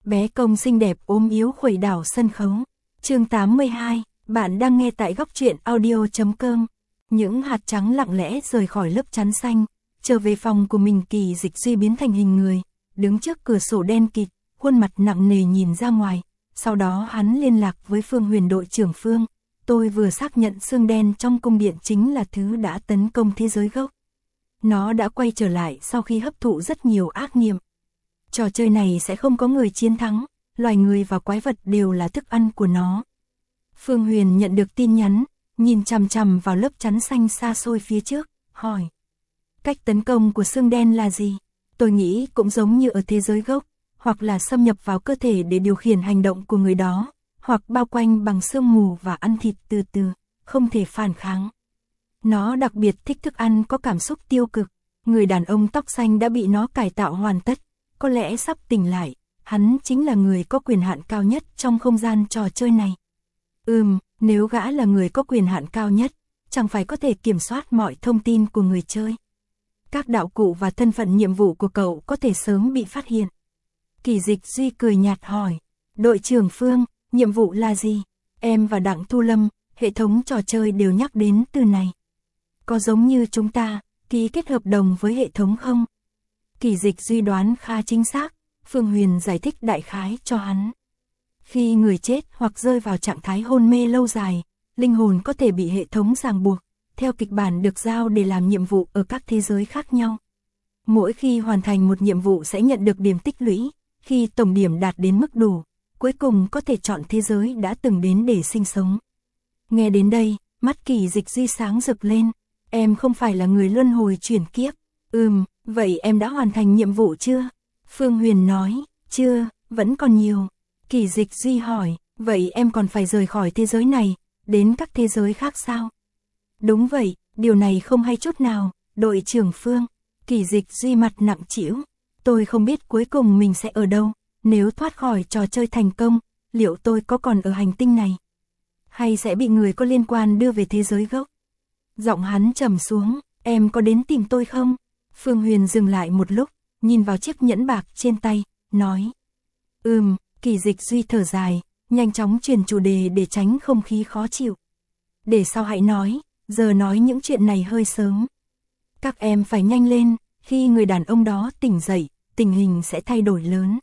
bé công xinh đẹp ốm yếu khuẩy đảo sân khấu. Chương 82, bạn đang nghe tại góc truyện audio.com. Những hạt trắng lặng lẽ rời khỏi lớp chắn xanh, trở về phòng của mình. Kỳ Dịch Duy biến thành hình người, đứng trước cửa sổ đen kịt, khuôn mặt nặng nề nhìn ra ngoài. Sau đó hắn liên lạc với Phương Huyền. Đội trưởng Phương, tôi vừa xác nhận xương đen trong cung điện chính là thứ đã tấn công thế giới gốc. Nó đã quay trở lại sau khi hấp thụ rất nhiều ác niệm. Trò chơi này sẽ không có người chiến thắng, loài người và quái vật đều là thức ăn của nó. Phương Huyền nhận được tin nhắn, nhìn chằm chằm vào lớp chắn xanh xa xôi phía trước, hỏi. Cách tấn công của xương đen là gì? Tôi nghĩ cũng giống như ở thế giới gốc, hoặc là xâm nhập vào cơ thể để điều khiển hành động của người đó, hoặc bao quanh bằng sương mù và ăn thịt từ từ, không thể phản kháng. Nó đặc biệt thích thức ăn có cảm xúc tiêu cực. Người đàn ông tóc xanh đã bị nó cải tạo hoàn tất, có lẽ sắp tỉnh lại. Hắn chính là người có quyền hạn cao nhất trong không gian trò chơi này. Nếu gã là người có quyền hạn cao nhất, chẳng phải có thể kiểm soát mọi thông tin của người chơi. Các đạo cụ và thân phận nhiệm vụ của cậu có thể sớm bị phát hiện. Kỳ Dịch Duy cười nhạt hỏi. Đội trưởng Phương, nhiệm vụ là gì? Em và Đặng Thu Lâm, hệ thống trò chơi đều nhắc đến từ này. Có giống như chúng ta, ký kết hợp đồng với hệ thống không? Kỳ Dịch Duy đoán khá chính xác, Phương Huyền giải thích đại khái cho hắn. Khi người chết hoặc rơi vào trạng thái hôn mê lâu dài, linh hồn có thể bị hệ thống ràng buộc, theo kịch bản được giao để làm nhiệm vụ ở các thế giới khác nhau. Mỗi khi hoàn thành một nhiệm vụ sẽ nhận được điểm tích lũy, khi tổng điểm đạt đến mức đủ, cuối cùng có thể chọn thế giới đã từng đến để sinh sống. Nghe đến đây, mắt Kỳ Dịch Duy sáng rực lên. Em không phải là người luân hồi chuyển kiếp. Vậy em đã hoàn thành nhiệm vụ chưa? Phương Huyền nói, chưa, vẫn còn nhiều. Kỳ Dịch Duy hỏi, vậy em còn phải rời khỏi thế giới này, đến các thế giới khác sao? Đúng vậy, điều này không hay chút nào, đội trưởng Phương. Kỳ Dịch Duy mặt nặng trĩu. Tôi không biết cuối cùng mình sẽ ở đâu, nếu thoát khỏi trò chơi thành công, liệu tôi có còn ở hành tinh này? Hay sẽ bị người có liên quan đưa về thế giới gốc? Giọng hắn trầm xuống, em có đến tìm tôi không? Phương Huyền dừng lại một lúc, nhìn vào chiếc nhẫn bạc trên tay, nói. Kỳ Dịch Duy thở dài, nhanh chóng chuyển chủ đề để tránh không khí khó chịu. Để sau hãy nói, giờ nói những chuyện này hơi sớm. Các em phải nhanh lên, khi người đàn ông đó tỉnh dậy, tình hình sẽ thay đổi lớn.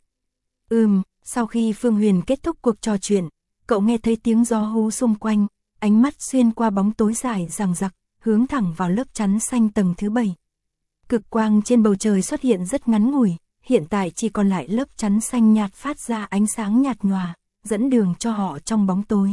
Sau khi Phương Huyền kết thúc cuộc trò chuyện, cậu nghe thấy tiếng gió hú xung quanh, ánh mắt xuyên qua bóng tối dài dằng dặc, hướng thẳng vào lớp chắn xanh tầng thứ 7. Cực quang trên bầu trời xuất hiện rất ngắn ngủi, hiện tại chỉ còn lại lớp chắn xanh nhạt phát ra ánh sáng nhạt nhòa, dẫn đường cho họ trong bóng tối.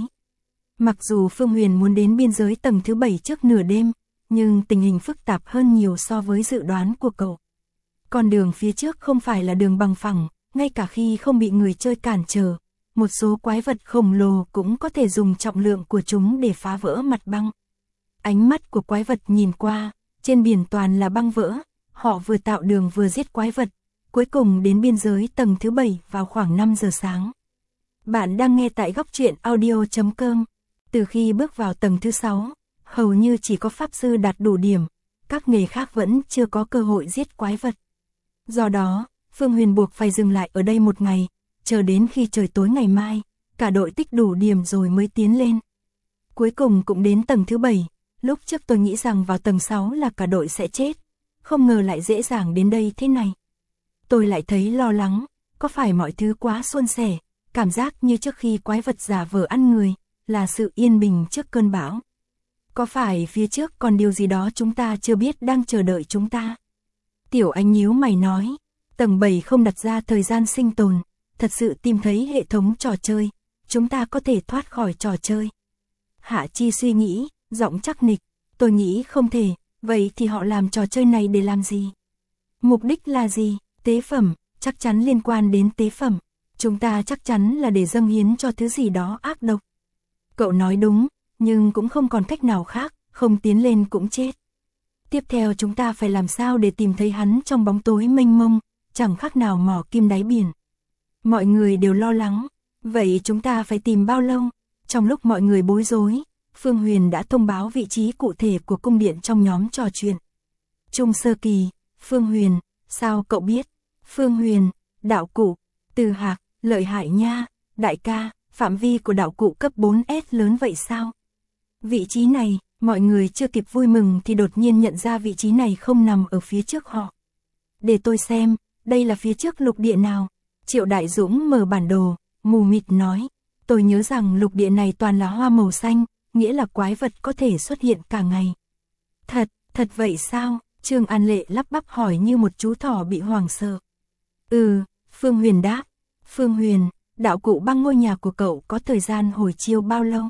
Mặc dù Phương Huyền muốn đến biên giới tầng thứ 7 trước nửa đêm, nhưng tình hình phức tạp hơn nhiều so với dự đoán của cậu. Con đường phía trước không phải là đường bằng phẳng, ngay cả khi không bị người chơi cản trở, một số quái vật khổng lồ cũng có thể dùng trọng lượng của chúng để phá vỡ mặt băng. Ánh mắt của quái vật nhìn qua, trên biển toàn là băng vỡ, họ vừa tạo đường vừa giết quái vật, cuối cùng đến biên giới tầng thứ 7 vào khoảng 5 giờ sáng. Bạn đang nghe tại góc truyện audio.com. Từ khi bước vào tầng thứ 6, hầu như chỉ có pháp sư đạt đủ điểm, các nghề khác vẫn chưa có cơ hội giết quái vật. Do đó, Phương Huyền buộc phải dừng lại ở đây một ngày, chờ đến khi trời tối ngày mai, cả đội tích đủ điểm rồi mới tiến lên. Cuối cùng cũng đến tầng thứ 7, lúc trước tôi nghĩ rằng vào tầng 6 là cả đội sẽ chết, không ngờ lại dễ dàng đến đây thế này. Tôi lại thấy lo lắng, có phải mọi thứ quá suôn sẻ, cảm giác như trước khi quái vật giả vờ ăn người, là sự yên bình trước cơn bão. Có phải phía trước còn điều gì đó chúng ta chưa biết đang chờ đợi chúng ta? Tiểu Anh nhíu mày nói, tầng 7 không đặt ra thời gian sinh tồn, thật sự tìm thấy hệ thống trò chơi, chúng ta có thể thoát khỏi trò chơi. Hạ Chi suy nghĩ, giọng chắc nịch, tôi nghĩ không thể, vậy thì họ làm trò chơi này để làm gì? Mục đích là gì? Tế phẩm, chắc chắn liên quan đến tế phẩm, chúng ta chắc chắn là để dâng hiến cho thứ gì đó ác độc. Cậu nói đúng, nhưng cũng không còn cách nào khác, không tiến lên cũng chết. Tiếp theo chúng ta phải làm sao để tìm thấy hắn trong bóng tối mênh mông, chẳng khác nào mỏ kim đáy biển. Mọi người đều lo lắng, vậy chúng ta phải tìm bao lâu? Trong lúc mọi người bối rối, Phương Huyền đã thông báo vị trí cụ thể của cung điện trong nhóm trò chuyện. Trung sơ kỳ, Phương Huyền, sao cậu biết? Phương Huyền, đạo cụ, Từ Hạc, lợi hại nha, đại ca, phạm vi của đạo cụ cấp 4S lớn vậy sao? Vị trí này, mọi người chưa kịp vui mừng thì đột nhiên nhận ra vị trí này không nằm ở phía trước họ. Để tôi xem, đây là phía trước lục địa nào? Triệu Đại Dũng mở bản đồ, mù mịt nói. Tôi nhớ rằng lục địa này toàn là hoa màu xanh, nghĩa là quái vật có thể xuất hiện cả ngày. Thật vậy sao? Trương An Lệ lắp bắp hỏi như một chú thỏ bị hoảng sợ. Phương Huyền đáp. Phương Huyền, đạo cụ băng ngôi nhà của cậu có thời gian hồi chiêu bao lâu?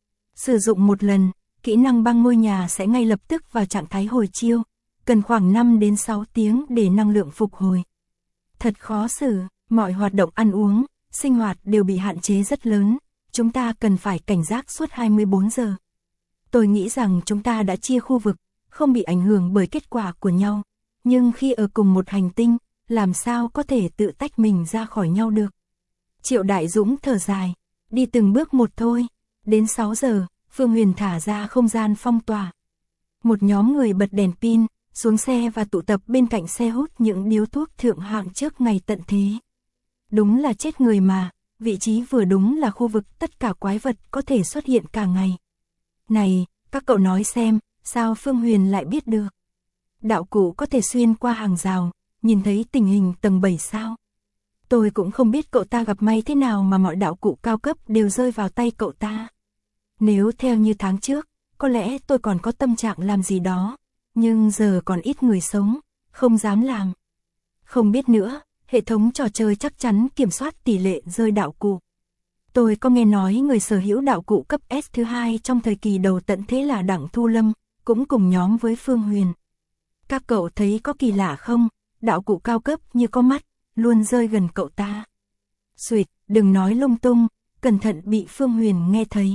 Sử dụng một lần, kỹ năng băng ngôi nhà sẽ ngay lập tức vào trạng thái hồi chiêu, cần khoảng 5 đến 6 tiếng để năng lượng phục hồi. Thật khó xử, mọi hoạt động ăn uống, sinh hoạt đều bị hạn chế rất lớn, chúng ta cần phải cảnh giác suốt 24 giờ. Tôi nghĩ rằng chúng ta đã chia khu vực, không bị ảnh hưởng bởi kết quả của nhau, nhưng khi ở cùng một hành tinh, làm sao có thể tự tách mình ra khỏi nhau được? Triệu Đại Dũng thở dài, đi từng bước một thôi. Đến 6 giờ, Phương Huyền thả ra không gian phong tỏa. Một nhóm người bật đèn pin, xuống xe và tụ tập bên cạnh xe hút những điếu thuốc thượng hạng trước ngày tận thế. Đúng là chết người mà, vị trí vừa đúng là khu vực tất cả quái vật có thể xuất hiện cả ngày. Này, các cậu nói xem, sao Phương Huyền lại biết được? Đạo cụ có thể xuyên qua hàng rào, nhìn thấy tình hình tầng 7 sao? Tôi cũng không biết cậu ta gặp may thế nào mà mọi đạo cụ cao cấp đều rơi vào tay cậu ta. Nếu theo như tháng trước, có lẽ tôi còn có tâm trạng làm gì đó, nhưng giờ còn ít người sống, không dám làm. Không biết nữa, hệ thống trò chơi chắc chắn kiểm soát tỷ lệ rơi đạo cụ. Tôi có nghe nói người sở hữu đạo cụ cấp S thứ 2 trong thời kỳ đầu tận thế là Đặng Thu Lâm, cũng cùng nhóm với Phương Huyền. Các cậu thấy có kỳ lạ không? Đạo cụ cao cấp như có mắt, luôn rơi gần cậu ta. Xuỵt, đừng nói lung tung, cẩn thận bị Phương Huyền nghe thấy.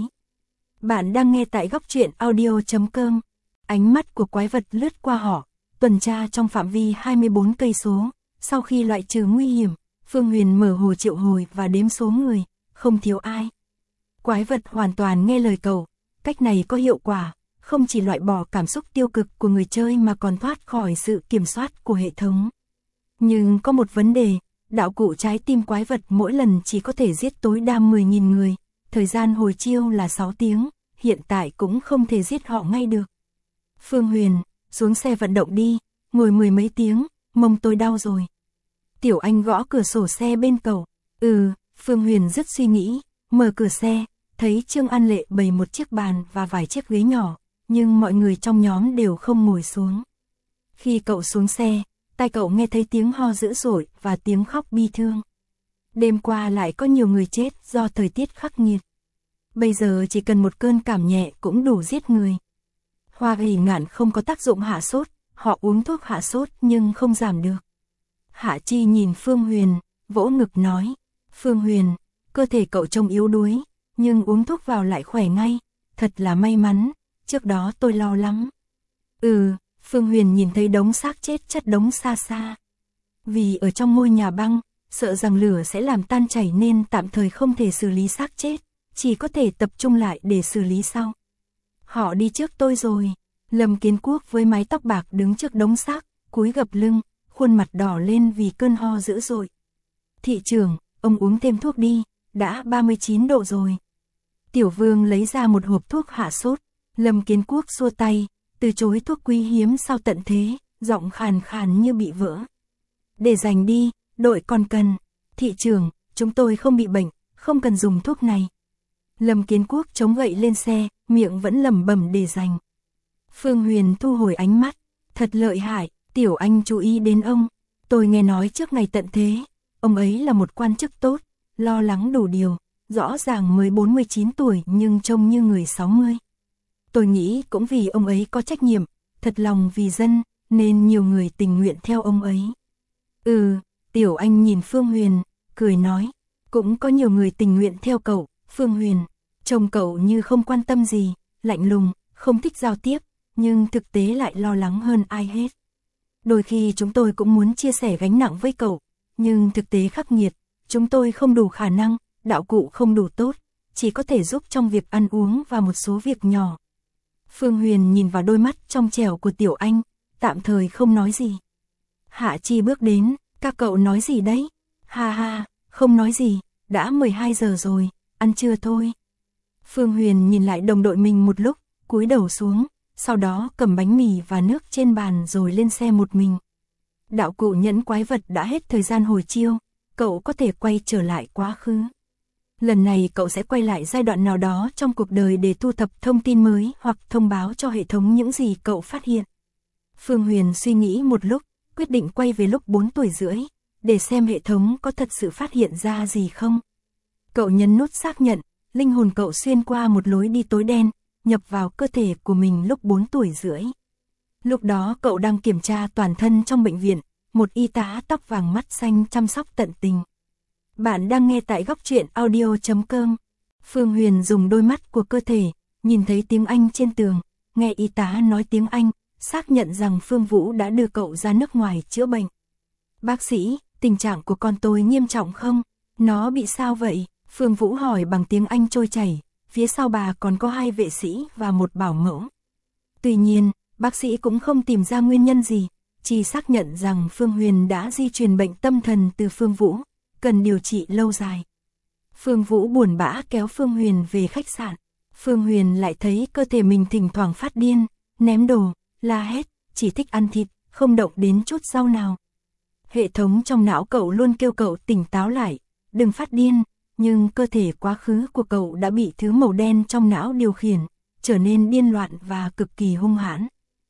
Bạn đang nghe tại góc truyện audio.com. Ánh mắt của quái vật lướt qua họ, tuần tra trong phạm vi 24 cây số. Sau khi loại trừ nguy hiểm, Phương Huyền mở hồ triệu hồi và đếm số người, không thiếu ai. Quái vật hoàn toàn nghe lời cậu, cách này có hiệu quả, không chỉ loại bỏ cảm xúc tiêu cực của người chơi mà còn thoát khỏi sự kiểm soát của hệ thống. Nhưng có một vấn đề, đạo cụ trái tim quái vật mỗi lần chỉ có thể giết tối đa 10.000 người, thời gian hồi chiêu là 6 tiếng, hiện tại cũng không thể giết họ ngay được. Phương Huyền, xuống xe vận động đi, ngồi 10 mấy tiếng, mông tôi đau rồi. Tiểu Anh gõ cửa sổ xe bên cậu. Phương Huyền rất suy nghĩ, mở cửa xe, thấy Trương An Lệ bày một chiếc bàn và vài chiếc ghế nhỏ, nhưng mọi người trong nhóm đều không ngồi xuống. Khi cậu xuống xe, tai cậu nghe thấy tiếng ho dữ dội và tiếng khóc bi thương. Đêm qua lại có nhiều người chết do thời tiết khắc nghiệt. Bây giờ chỉ cần một cơn cảm nhẹ cũng đủ giết người. Hoa Hỷ Ngạn không có tác dụng hạ sốt, họ uống thuốc hạ sốt nhưng không giảm được. Hạ Chi nhìn Phương Huyền, vỗ ngực nói, Phương Huyền, cơ thể cậu trông yếu đuối, nhưng uống thuốc vào lại khỏe ngay, thật là may mắn, trước đó tôi lo lắm. Phương Huyền nhìn thấy đống xác chết chất đống xa xa. Vì ở trong ngôi nhà băng, sợ rằng lửa sẽ làm tan chảy nên tạm thời không thể xử lý xác chết, chỉ có thể tập trung lại để xử lý sau. Họ đi trước tôi rồi. Lâm Kiến Quốc với mái tóc bạc đứng trước đống xác, cúi gập lưng, khuôn mặt đỏ lên vì cơn ho dữ dội. Thị trưởng, ông uống thêm thuốc đi, đã 39 độ rồi. Tiểu Vương lấy ra một hộp thuốc hạ sốt, Lâm Kiến Quốc xua tay, từ chối thuốc quý hiếm sau tận thế, giọng khàn khàn như bị vỡ. Để dành đi, đội còn cần. Thị trưởng, chúng tôi không bị bệnh, không cần dùng thuốc này. Lâm Kiến Quốc chống gậy lên xe, miệng vẫn lẩm bẩm để dành. Phương Huyền thu hồi ánh mắt, thật lợi hại, Tiểu Anh chú ý đến ông. Tôi nghe nói trước ngày tận thế, ông ấy là một quan chức tốt, lo lắng đủ điều, rõ ràng mới 49 tuổi nhưng trông như người 60. Tôi nghĩ cũng vì ông ấy có trách nhiệm, thật lòng vì dân, nên nhiều người tình nguyện theo ông ấy. Tiểu Anh nhìn Phương Huyền, cười nói, cũng có nhiều người tình nguyện theo cậu. Phương Huyền, trông cậu như không quan tâm gì, lạnh lùng, không thích giao tiếp, nhưng thực tế lại lo lắng hơn ai hết. Đôi khi chúng tôi cũng muốn chia sẻ gánh nặng với cậu, nhưng thực tế khắc nghiệt, chúng tôi không đủ khả năng, đạo cụ không đủ tốt, chỉ có thể giúp trong việc ăn uống và một số việc nhỏ. Phương Huyền nhìn vào đôi mắt trong trẻo của Tiểu Anh, tạm thời không nói gì. Hạ Chi bước đến, các cậu nói gì đấy? Ha ha, không nói gì, đã 12 giờ rồi, ăn trưa thôi. Phương Huyền nhìn lại đồng đội mình một lúc, cúi đầu xuống, sau đó cầm bánh mì và nước trên bàn rồi lên xe một mình. Đạo cụ nhẫn quái vật đã hết thời gian hồi chiêu, cậu có thể quay trở lại quá khứ. Lần này cậu sẽ quay lại giai đoạn nào đó trong cuộc đời để thu thập thông tin mới hoặc thông báo cho hệ thống những gì cậu phát hiện. Phương Huyền suy nghĩ một lúc, quyết định quay về lúc 4 tuổi rưỡi, để xem hệ thống có thật sự phát hiện ra gì không. Cậu nhấn nút xác nhận, linh hồn cậu xuyên qua một lối đi tối đen, nhập vào cơ thể của mình lúc 4 tuổi rưỡi. Lúc đó cậu đang kiểm tra toàn thân trong bệnh viện, một y tá tóc vàng mắt xanh chăm sóc tận tình. Bạn đang nghe tại góc truyện audio.com. Phương Huyền dùng đôi mắt của cơ thể, nhìn thấy tiếng Anh trên tường, nghe y tá nói tiếng Anh, xác nhận rằng Phương Vũ đã đưa cậu ra nước ngoài chữa bệnh. Bác sĩ, tình trạng của con tôi nghiêm trọng không? Nó bị sao vậy? Phương Vũ hỏi bằng tiếng Anh trôi chảy, phía sau bà còn có 2 vệ sĩ và một bảo mẫu. Tuy nhiên, bác sĩ cũng không tìm ra nguyên nhân gì, chỉ xác nhận rằng Phương Huyền đã di truyền bệnh tâm thần từ Phương Vũ, cần điều trị lâu dài. Phương Vũ buồn bã kéo Phương Huyền về khách sạn. Phương Huyền lại thấy cơ thể mình thỉnh thoảng phát điên, ném đồ, la hét, chỉ thích ăn thịt, không động đến chút rau nào. Hệ thống trong não cậu luôn kêu cậu tỉnh táo lại, đừng phát điên, nhưng cơ thể quá khứ của cậu đã bị thứ màu đen trong não điều khiển, trở nên điên loạn và cực kỳ hung hãn.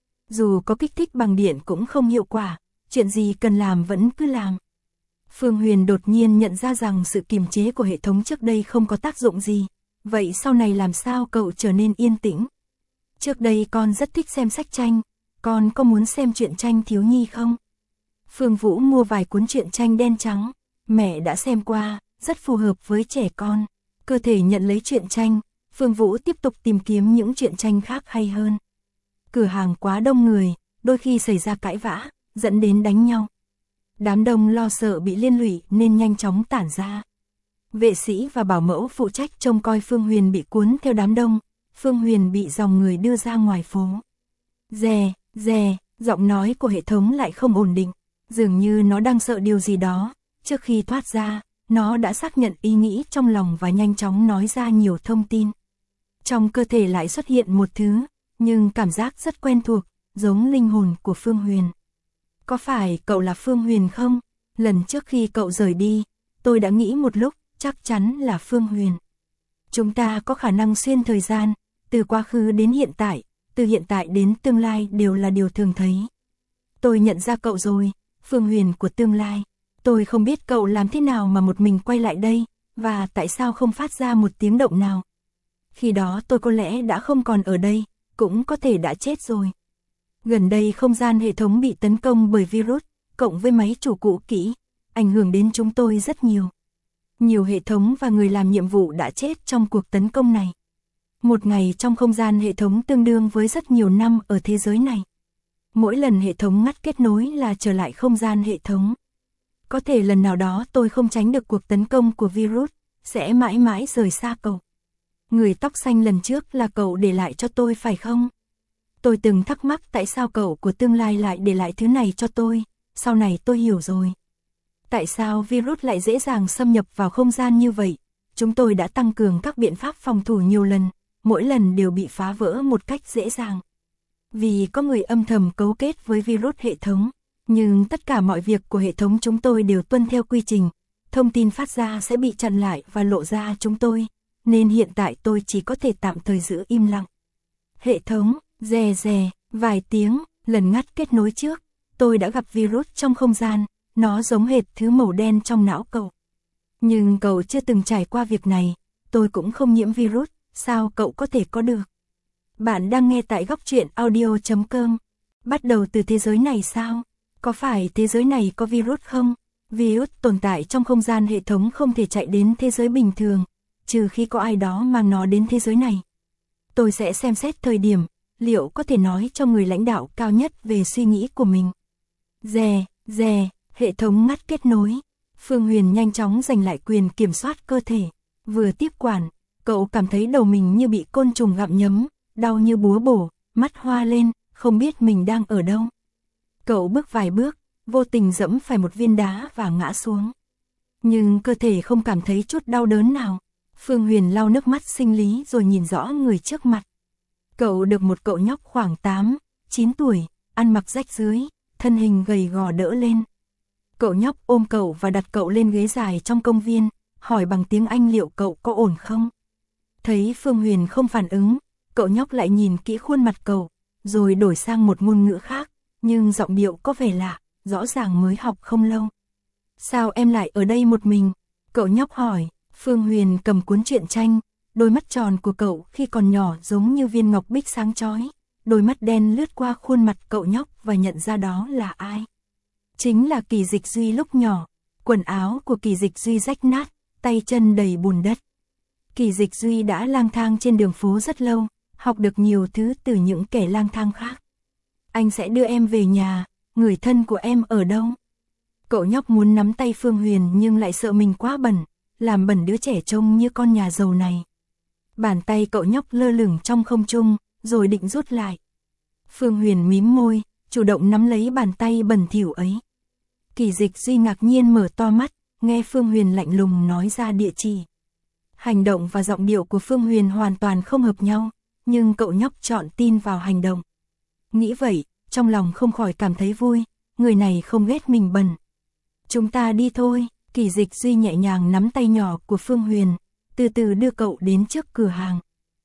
Dù có kích thích bằng điện cũng không hiệu quả, chuyện gì cần làm vẫn cứ làm. Phương Huyền đột nhiên nhận ra rằng sự kiềm chế của hệ thống trước đây không có tác dụng gì, vậy sau này làm sao cậu trở nên yên tĩnh? Trước đây con rất thích xem sách tranh, con có muốn xem truyện tranh thiếu nhi không? Phương Vũ mua vài cuốn truyện tranh đen trắng, mẹ đã xem qua, rất phù hợp với trẻ con. Cơ thể nhận lấy truyện tranh, Phương Vũ tiếp tục tìm kiếm những truyện tranh khác hay hơn. Cửa hàng quá đông người, đôi khi xảy ra cãi vã, dẫn đến đánh nhau. Đám đông lo sợ bị liên lụy nên nhanh chóng tản ra. Vệ sĩ và bảo mẫu phụ trách trông coi Phương Huyền bị cuốn theo đám đông, Phương Huyền bị dòng người đưa ra ngoài phố. Rè, rè, giọng nói của hệ thống lại không ổn định, dường như nó đang sợ điều gì đó. Trước khi thoát ra, nó đã xác nhận ý nghĩ trong lòng và nhanh chóng nói ra nhiều thông tin. Trong cơ thể lại xuất hiện một thứ, nhưng cảm giác rất quen thuộc, giống linh hồn của Phương Huyền. Có phải cậu là Phương Huyền không? Lần trước khi cậu rời đi, tôi đã nghĩ một lúc, chắc chắn là Phương Huyền. Chúng ta có khả năng xuyên thời gian, từ quá khứ đến hiện tại, từ hiện tại đến tương lai đều là điều thường thấy. Tôi nhận ra cậu rồi, Phương Huyền của tương lai. Tôi không biết cậu làm thế nào mà một mình quay lại đây, và tại sao không phát ra một tiếng động nào. Khi đó tôi có lẽ đã không còn ở đây, cũng có thể đã chết rồi. Gần đây không gian hệ thống bị tấn công bởi virus, cộng với máy chủ cũ kỹ, ảnh hưởng đến chúng tôi rất nhiều. Nhiều hệ thống và người làm nhiệm vụ đã chết trong cuộc tấn công này. Một ngày trong không gian hệ thống tương đương với rất nhiều năm ở thế giới này. Mỗi lần hệ thống ngắt kết nối là trở lại không gian hệ thống. Có thể lần nào đó tôi không tránh được cuộc tấn công của virus, sẽ mãi mãi rời xa cậu. Người tóc xanh lần trước là cậu để lại cho tôi phải không? Tôi từng thắc mắc tại sao cậu của tương lai lại để lại thứ này cho tôi, sau này tôi hiểu rồi. Tại sao virus lại dễ dàng xâm nhập vào không gian như vậy? Chúng tôi đã tăng cường các biện pháp phòng thủ nhiều lần, mỗi lần đều bị phá vỡ một cách dễ dàng. Vì có người âm thầm cấu kết với virus hệ thống, nhưng tất cả mọi việc của hệ thống chúng tôi đều tuân theo quy trình, thông tin phát ra sẽ bị chặn lại và lộ ra chúng tôi, nên hiện tại tôi chỉ có thể tạm thời giữ im lặng. Hệ thống, rè rè, vài tiếng, lần ngắt kết nối trước, tôi đã gặp virus trong không gian, nó giống hệt thứ màu đen trong não cậu. Nhưng cậu chưa từng trải qua việc này, tôi cũng không nhiễm virus, sao cậu có thể có được? Bạn đang nghe tại góc truyện audio.com. Bắt đầu từ thế giới này sao? Có phải thế giới này có virus không? Virus tồn tại trong không gian hệ thống không thể chạy đến thế giới bình thường, trừ khi có ai đó mang nó đến thế giới này. Tôi sẽ xem xét thời điểm, liệu có thể nói cho người lãnh đạo cao nhất về suy nghĩ của mình. Rè, rè, hệ thống ngắt kết nối. Phương Huyền nhanh chóng giành lại quyền kiểm soát cơ thể. Vừa tiếp quản, cậu cảm thấy đầu mình như bị côn trùng gặm nhấm, đau như búa bổ, mắt hoa lên, không biết mình đang ở đâu. Cậu bước vài bước, vô tình dẫm phải một viên đá và ngã xuống. nhưng cơ thể không cảm thấy chút đau đớn nào. Phương Huyền lau nước mắt sinh lý rồi nhìn rõ người trước mặt. Cậu được một cậu nhóc khoảng 8, 9 tuổi, ăn mặc rách rưới, thân hình gầy gò đỡ lên. Cậu nhóc ôm cậu và đặt cậu lên ghế dài trong công viên, hỏi bằng tiếng Anh liệu cậu có ổn không. Thấy Phương Huyền không phản ứng, cậu nhóc lại nhìn kỹ khuôn mặt cậu, rồi đổi sang một ngôn ngữ khác, nhưng giọng điệu có vẻ lạ, rõ ràng mới học không lâu. Sao em lại ở đây một mình? Cậu nhóc hỏi. Phương Huyền cầm cuốn truyện tranh, đôi mắt tròn của cậu khi còn nhỏ giống như viên ngọc bích sáng chói, đôi mắt đen lướt qua khuôn mặt cậu nhóc và nhận ra đó là ai. Chính là Kỳ Dịch Duy lúc nhỏ. Quần áo của Kỳ Dịch Duy rách nát, tay chân đầy bùn đất. Kỳ Dịch Duy đã lang thang trên đường phố rất lâu, học được nhiều thứ từ những kẻ lang thang khác. Anh sẽ đưa em về nhà, người thân của em ở đâu? Cậu nhóc muốn nắm tay Phương Huyền nhưng lại sợ mình quá bẩn, làm bẩn đứa trẻ trông như con nhà giàu này. Bàn tay cậu nhóc lơ lửng trong không trung, rồi định rút lại. Phương Huyền mím môi, chủ động nắm lấy bàn tay bẩn thỉu ấy. Kỳ Dịch Duy ngạc nhiên mở to mắt, nghe Phương Huyền lạnh lùng nói ra địa chỉ. Hành động và giọng điệu của Phương Huyền hoàn toàn không hợp nhau, nhưng cậu nhóc chọn tin vào hành động. Nghĩ vậy, trong lòng không khỏi cảm thấy vui, người này không ghét mình bẩn. Chúng ta đi thôi. Kỳ Dịch Duy nhẹ nhàng nắm tay nhỏ của Phương Huyền, từ từ đưa cậu đến trước cửa hàng.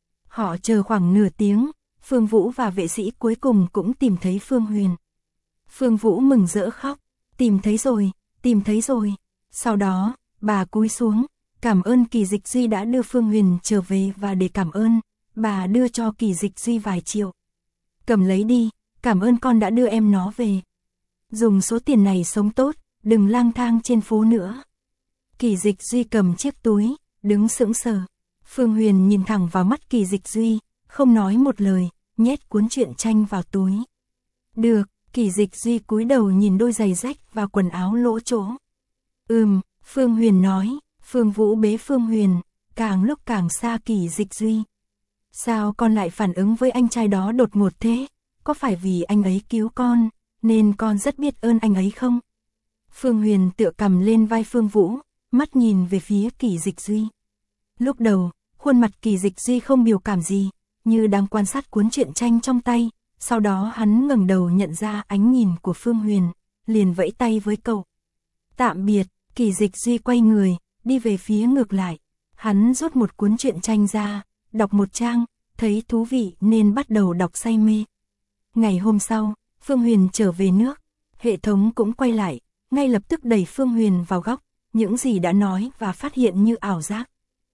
Họ chờ khoảng nửa tiếng, Phương Vũ và vệ sĩ cuối cùng cũng tìm thấy Phương Huyền. Phương Vũ mừng rỡ khóc, tìm thấy rồi, tìm thấy rồi. Sau đó, bà cúi xuống, cảm ơn Kỳ Dịch Duy đã đưa Phương Huyền trở về và để cảm ơn, bà đưa cho Kỳ Dịch Duy vài triệu. Cầm lấy đi, cảm ơn con đã đưa em nó về. Dùng số tiền này sống tốt, đừng lang thang trên phố nữa. Kỳ Dịch Duy cầm chiếc túi, đứng sững sờ. Phương Huyền nhìn thẳng vào mắt Kỳ Dịch Duy, không nói một lời, nhét cuốn truyện tranh vào túi. Được, Kỳ Dịch Duy cúi đầu nhìn đôi giày rách và quần áo lỗ chỗ. Phương Huyền nói. Phương Vũ bế Phương Huyền, càng lúc càng xa Kỳ Dịch Duy. Sao con lại phản ứng với anh trai đó đột ngột thế? Có phải vì anh ấy cứu con, nên con rất biết ơn anh ấy không? Phương Huyền tựa cầm lên vai Phương Vũ, mắt nhìn về phía Kỳ Dịch Duy. Lúc đầu, khuôn mặt Kỳ Dịch Duy không biểu cảm gì, như đang quan sát cuốn truyện tranh trong tay, sau đó hắn ngẩng đầu nhận ra ánh nhìn của Phương Huyền, liền vẫy tay với cậu. Tạm biệt. Kỳ Dịch Duy quay người, đi về phía ngược lại. Hắn rút một cuốn truyện tranh ra, đọc một trang, thấy thú vị nên bắt đầu đọc say mê. Ngày hôm sau, Phương Huyền trở về nước, hệ thống cũng quay lại, ngay lập tức đẩy Phương Huyền vào góc, những gì đã nói và phát hiện như ảo giác.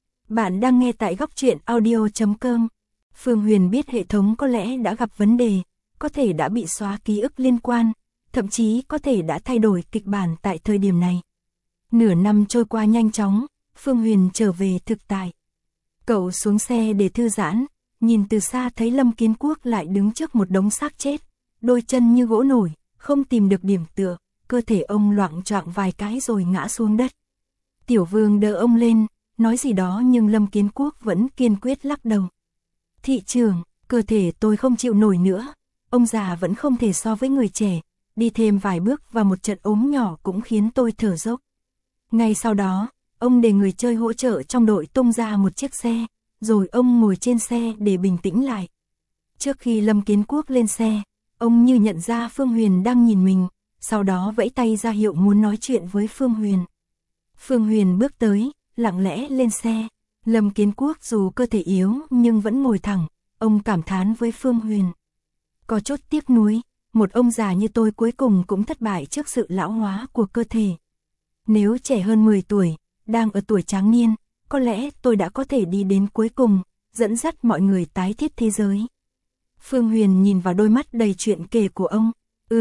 Bạn đang nghe tại góc truyện audio.com. Phương Huyền biết hệ thống có lẽ đã gặp vấn đề, có thể đã bị xóa ký ức liên quan, thậm chí có thể đã thay đổi kịch bản tại thời điểm này. Nửa năm trôi qua nhanh chóng, Phương Huyền trở về thực tại. Cậu xuống xe để thư giãn, nhìn từ xa thấy Lâm Kiến Quốc lại đứng trước một đống xác chết, đôi chân như gỗ nổi, không tìm được điểm tựa, cơ thể ông loạng choạng vài cái rồi ngã xuống đất. Tiểu Vương đỡ ông lên, nói gì đó nhưng Lâm Kiến Quốc vẫn kiên quyết lắc đầu. Thị trưởng, cơ thể tôi không chịu nổi nữa, ông già vẫn không thể so với người trẻ, đi thêm vài bước và một trận ốm nhỏ cũng khiến tôi thở dốc. Ngay sau đó, ông để người chơi hỗ trợ trong đội tung ra một chiếc xe, rồi ông ngồi trên xe để bình tĩnh lại. Trước khi Lâm Kiến Quốc lên xe, ông như nhận ra Phương Huyền đang nhìn mình, sau đó vẫy tay ra hiệu muốn nói chuyện với Phương Huyền. Phương Huyền bước tới, lặng lẽ lên xe. Lâm Kiến Quốc dù cơ thể yếu nhưng vẫn ngồi thẳng, ông cảm thán với Phương Huyền. Có chút tiếc nuối, một ông già như tôi cuối cùng cũng thất bại trước sự lão hóa của cơ thể. Nếu trẻ hơn 10 tuổi, đang ở tuổi tráng niên, có lẽ tôi đã có thể đi đến cuối cùng, dẫn dắt mọi người tái thiết thế giới. Phương Huyền nhìn vào đôi mắt đầy chuyện kể của ông.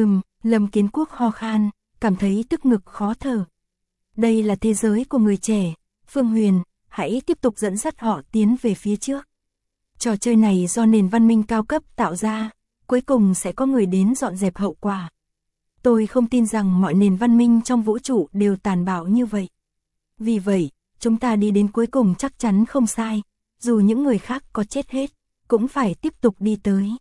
Lâm Kiến Quốc ho khan, cảm thấy tức ngực khó thở. Đây là thế giới của người trẻ, Phương Huyền, hãy tiếp tục dẫn dắt họ tiến về phía trước. Trò chơi này do nền văn minh cao cấp tạo ra, cuối cùng sẽ có người đến dọn dẹp hậu quả. Tôi không tin rằng mọi nền văn minh trong vũ trụ đều tàn bạo như vậy. Vì vậy, chúng ta đi đến cuối cùng chắc chắn không sai, dù những người khác có chết hết, cũng phải tiếp tục đi tới.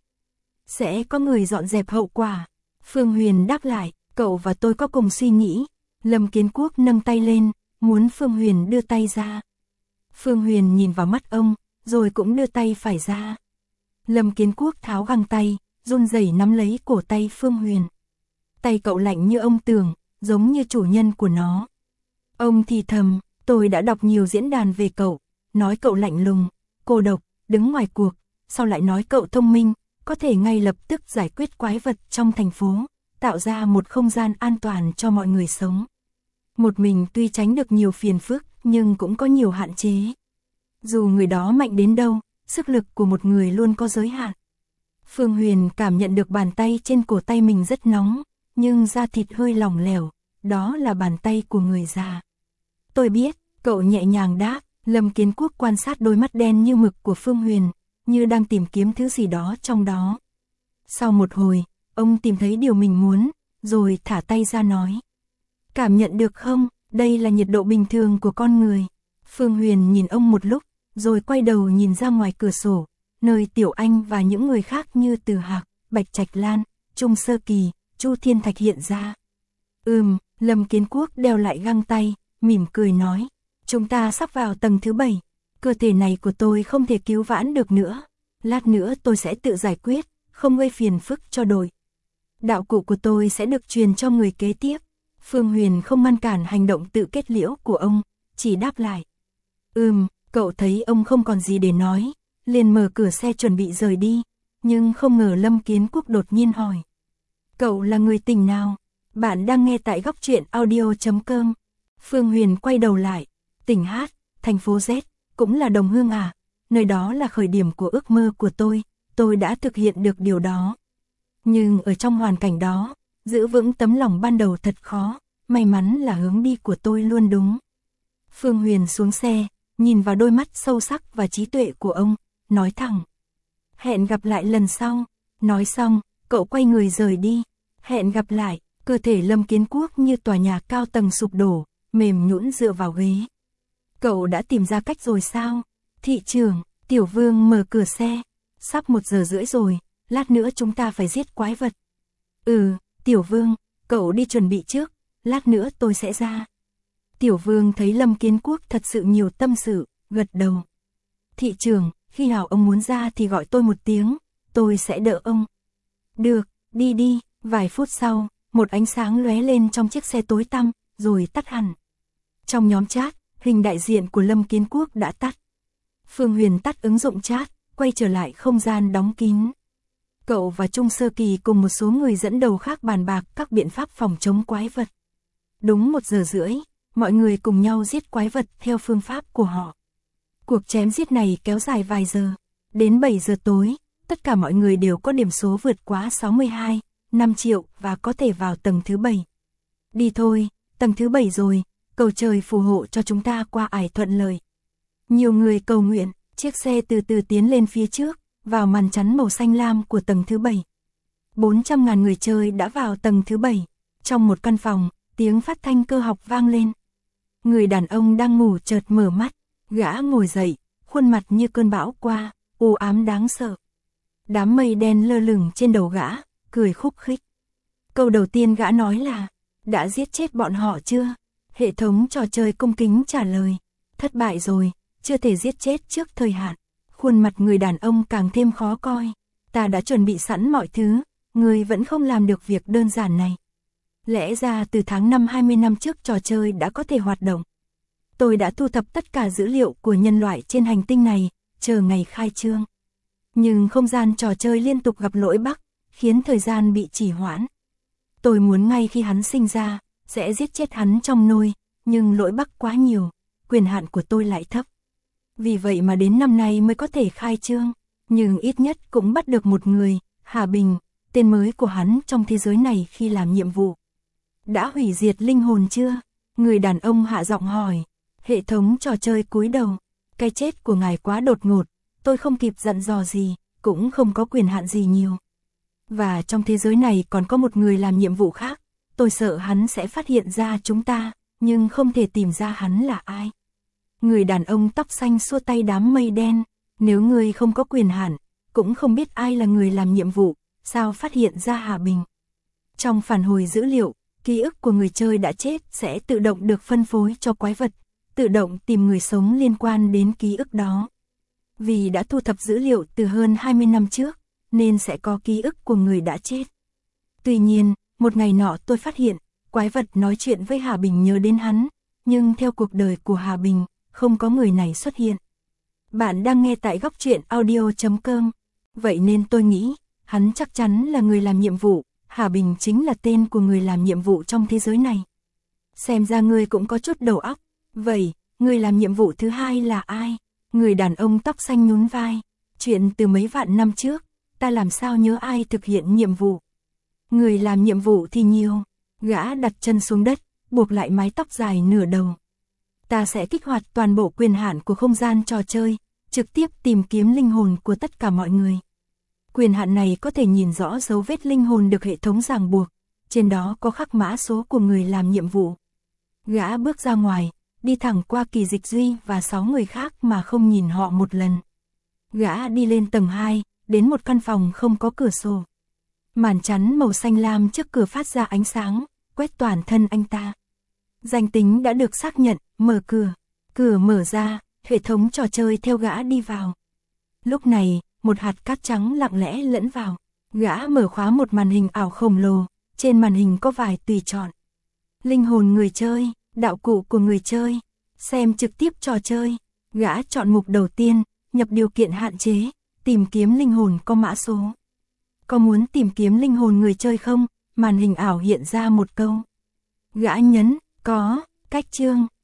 Sẽ có người dọn dẹp hậu quả. Phương Huyền đáp lại, cậu và tôi có cùng suy nghĩ. Lâm Kiến Quốc nâng tay lên, muốn Phương Huyền đưa tay ra. Phương Huyền nhìn vào mắt ông, rồi cũng đưa tay phải ra. Lâm Kiến Quốc tháo găng tay, run rẩy nắm lấy cổ tay Phương Huyền. Tay cậu lạnh như ông tường, giống như chủ nhân của nó. Ông thì thầm, tôi đã đọc nhiều diễn đàn về cậu, nói cậu lạnh lùng, cô độc, đứng ngoài cuộc, sau lại nói cậu thông minh, có thể ngay lập tức giải quyết quái vật trong thành phố, tạo ra một không gian an toàn cho mọi người sống. Một mình tuy tránh được nhiều phiền phức, nhưng cũng có nhiều hạn chế. Dù người đó mạnh đến đâu, sức lực của một người luôn có giới hạn. Phương Huyền cảm nhận được bàn tay trên cổ tay mình rất nóng, nhưng da thịt hơi lỏng lẻo, đó là bàn tay của người già. Tôi biết, cậu nhẹ nhàng đáp. Lâm Kiến Quốc quan sát đôi mắt đen như mực của Phương Huyền, như đang tìm kiếm thứ gì đó trong đó. Sau một hồi, ông tìm thấy điều mình muốn, rồi thả tay ra nói. Cảm nhận được không, đây là nhiệt độ bình thường của con người. Phương Huyền nhìn ông một lúc, rồi quay đầu nhìn ra ngoài cửa sổ, nơi Tiểu Anh và những người khác như Từ Hạc, Bạch Trạch Lan, Trung Sơ Kỳ, Chu Thiên Thạch hiện ra. Lâm Kiến Quốc đeo lại găng tay, mỉm cười nói. Chúng ta sắp vào tầng thứ 7, cơ thể này của tôi không thể cứu vãn được nữa. Lát nữa tôi sẽ tự giải quyết, không gây phiền phức cho đội. Đạo cụ của tôi sẽ được truyền cho người kế tiếp. Phương Huyền không ngăn cản hành động tự kết liễu của ông, chỉ đáp lại. Cậu thấy ông không còn gì để nói, liền mở cửa xe chuẩn bị rời đi, nhưng không ngờ Lâm Kiến Quốc đột nhiên hỏi. Cậu là người tỉnh nào? Bạn đang nghe tại Góc Truyện Audio.com. Phương Huyền quay đầu lại. Tỉnh Hát, thành phố Z, cũng là đồng hương à, nơi đó là khởi điểm của ước mơ của tôi đã thực hiện được điều đó. Nhưng ở trong hoàn cảnh đó, giữ vững tấm lòng ban đầu thật khó, may mắn là hướng đi của tôi luôn đúng. Phương Huyền xuống xe, nhìn vào đôi mắt sâu sắc và trí tuệ của ông, nói thẳng. Hẹn gặp lại lần sau, nói xong, cậu quay người rời đi. Hẹn gặp lại, cơ thể Lâm Kiến Quốc như tòa nhà cao tầng sụp đổ, mềm nhũn dựa vào ghế. Cậu đã tìm ra cách rồi sao? Thị trưởng, Tiểu Vương mở cửa xe. Sắp 1 giờ rưỡi rồi, lát nữa chúng ta phải giết quái vật. Tiểu Vương, cậu đi chuẩn bị trước, lát nữa tôi sẽ ra. Tiểu Vương thấy Lâm Kiến Quốc thật sự nhiều tâm sự, gật đầu. Thị trưởng, khi nào ông muốn ra thì gọi tôi một tiếng, tôi sẽ đỡ ông. Được, đi. Vài phút sau, một ánh sáng lóe lên trong chiếc xe tối tăm, rồi tắt hẳn. Trong nhóm chat, hình đại diện của Lâm Kiến Quốc đã tắt. Phương Huyền tắt ứng dụng chat, quay trở lại không gian đóng kín. Cậu và Trung Sơ Kỳ cùng một số người dẫn đầu khác bàn bạc các biện pháp phòng chống quái vật. Đúng 1 giờ rưỡi, mọi người cùng nhau giết quái vật theo phương pháp của họ. Cuộc chém giết này kéo dài vài giờ. Đến 7 giờ tối, tất cả mọi người đều có điểm số vượt quá 62, 5 triệu và có thể vào tầng thứ 7. Đi thôi, tầng thứ 7 rồi, cầu trời phù hộ cho chúng ta qua ải thuận lợi. Nhiều người cầu nguyện, chiếc xe từ từ tiến lên phía trước, vào màn chắn màu xanh lam của tầng thứ 7. 400.000 người chơi đã vào tầng thứ 7. Trong một căn phòng, tiếng phát thanh cơ học vang lên. Người đàn ông đang ngủ chợt mở mắt, gã ngồi dậy, khuôn mặt như cơn bão qua, u ám đáng sợ. Đám mây đen lơ lửng trên đầu gã, cười khúc khích. Câu đầu tiên gã nói là, đã giết chết bọn họ chưa? Hệ thống trò chơi cung kính trả lời, thất bại rồi, chưa thể giết chết trước thời hạn. Khuôn mặt người đàn ông càng thêm khó coi. Ta đã chuẩn bị sẵn mọi thứ, người vẫn không làm được việc đơn giản này. Lẽ ra từ tháng 5 20 năm trước trò chơi đã có thể hoạt động. Tôi đã thu thập tất cả dữ liệu của nhân loại trên hành tinh này, chờ ngày khai trương. Nhưng không gian trò chơi liên tục gặp lỗi bug, khiến thời gian bị trì hoãn. Tôi muốn ngay khi hắn sinh ra, sẽ giết chết hắn trong nôi, nhưng lỗi bug quá nhiều, quyền hạn của tôi lại thấp. Vì vậy mà đến năm nay mới có thể khai trương, nhưng ít nhất cũng bắt được một người, Hà Bình, tên mới của hắn trong thế giới này khi làm nhiệm vụ. Đã hủy diệt linh hồn chưa? Người đàn ông hạ giọng hỏi. Hệ thống trò chơi cúi đầu. Cái chết của ngài quá đột ngột, tôi không kịp dặn dò gì, cũng không có quyền hạn gì nhiều. Và trong thế giới này còn có một người làm nhiệm vụ khác, tôi sợ hắn sẽ phát hiện ra chúng ta, nhưng không thể tìm ra hắn là ai. Người đàn ông tóc xanh xua tay đám mây đen, nếu ngươi không có quyền hạn, cũng không biết ai là người làm nhiệm vụ, sao phát hiện ra Hà Bình. Trong phản hồi dữ liệu, ký ức của người chơi đã chết sẽ tự động được phân phối cho quái vật, tự động tìm người sống liên quan đến ký ức đó. Vì đã thu thập dữ liệu từ hơn 20 năm trước, nên sẽ có ký ức của người đã chết. Tuy nhiên, một ngày nọ tôi phát hiện, quái vật nói chuyện với Hà Bình nhớ đến hắn, nhưng theo cuộc đời của Hà Bình, không có người này xuất hiện. Bạn đang nghe tại góc truyện audio.com, vậy nên tôi nghĩ, hắn chắc chắn là người làm nhiệm vụ, Hà Bình chính là tên của người làm nhiệm vụ trong thế giới này. Xem ra ngươi cũng có chút đầu óc, vậy, người làm nhiệm vụ thứ hai là ai? Người đàn ông tóc xanh nhún vai, chuyện từ mấy vạn năm trước, ta làm sao nhớ ai thực hiện nhiệm vụ. Người làm nhiệm vụ thì nhiều, gã đặt chân xuống đất, buộc lại mái tóc dài nửa đầu. Ta sẽ kích hoạt toàn bộ quyền hạn của không gian trò chơi, trực tiếp tìm kiếm linh hồn của tất cả mọi người. Quyền hạn này có thể nhìn rõ dấu vết linh hồn được hệ thống ràng buộc, trên đó có khắc mã số của người làm nhiệm vụ. Gã bước ra ngoài, đi thẳng qua Kỳ Dịch Duy và 6 người khác mà không nhìn họ một lần. Gã đi lên tầng 2, đến một căn phòng không có cửa sổ. Màn chắn màu xanh lam trước cửa phát ra ánh sáng, quét toàn thân anh ta. Danh tính đã được xác nhận, mở cửa. Cửa mở ra, hệ thống trò chơi theo gã đi vào. Lúc này, một hạt cát trắng lặng lẽ lẫn vào. Gã mở khóa một màn hình ảo khổng lồ, trên màn hình có vài tùy chọn. Linh hồn người chơi, đạo cụ của người chơi, xem trực tiếp trò chơi. Gã chọn mục đầu tiên, nhập điều kiện hạn chế, tìm kiếm linh hồn có mã số. Có muốn tìm kiếm linh hồn người chơi không? Màn hình ảo hiện ra một câu. Gã nhấn, có, cách chương.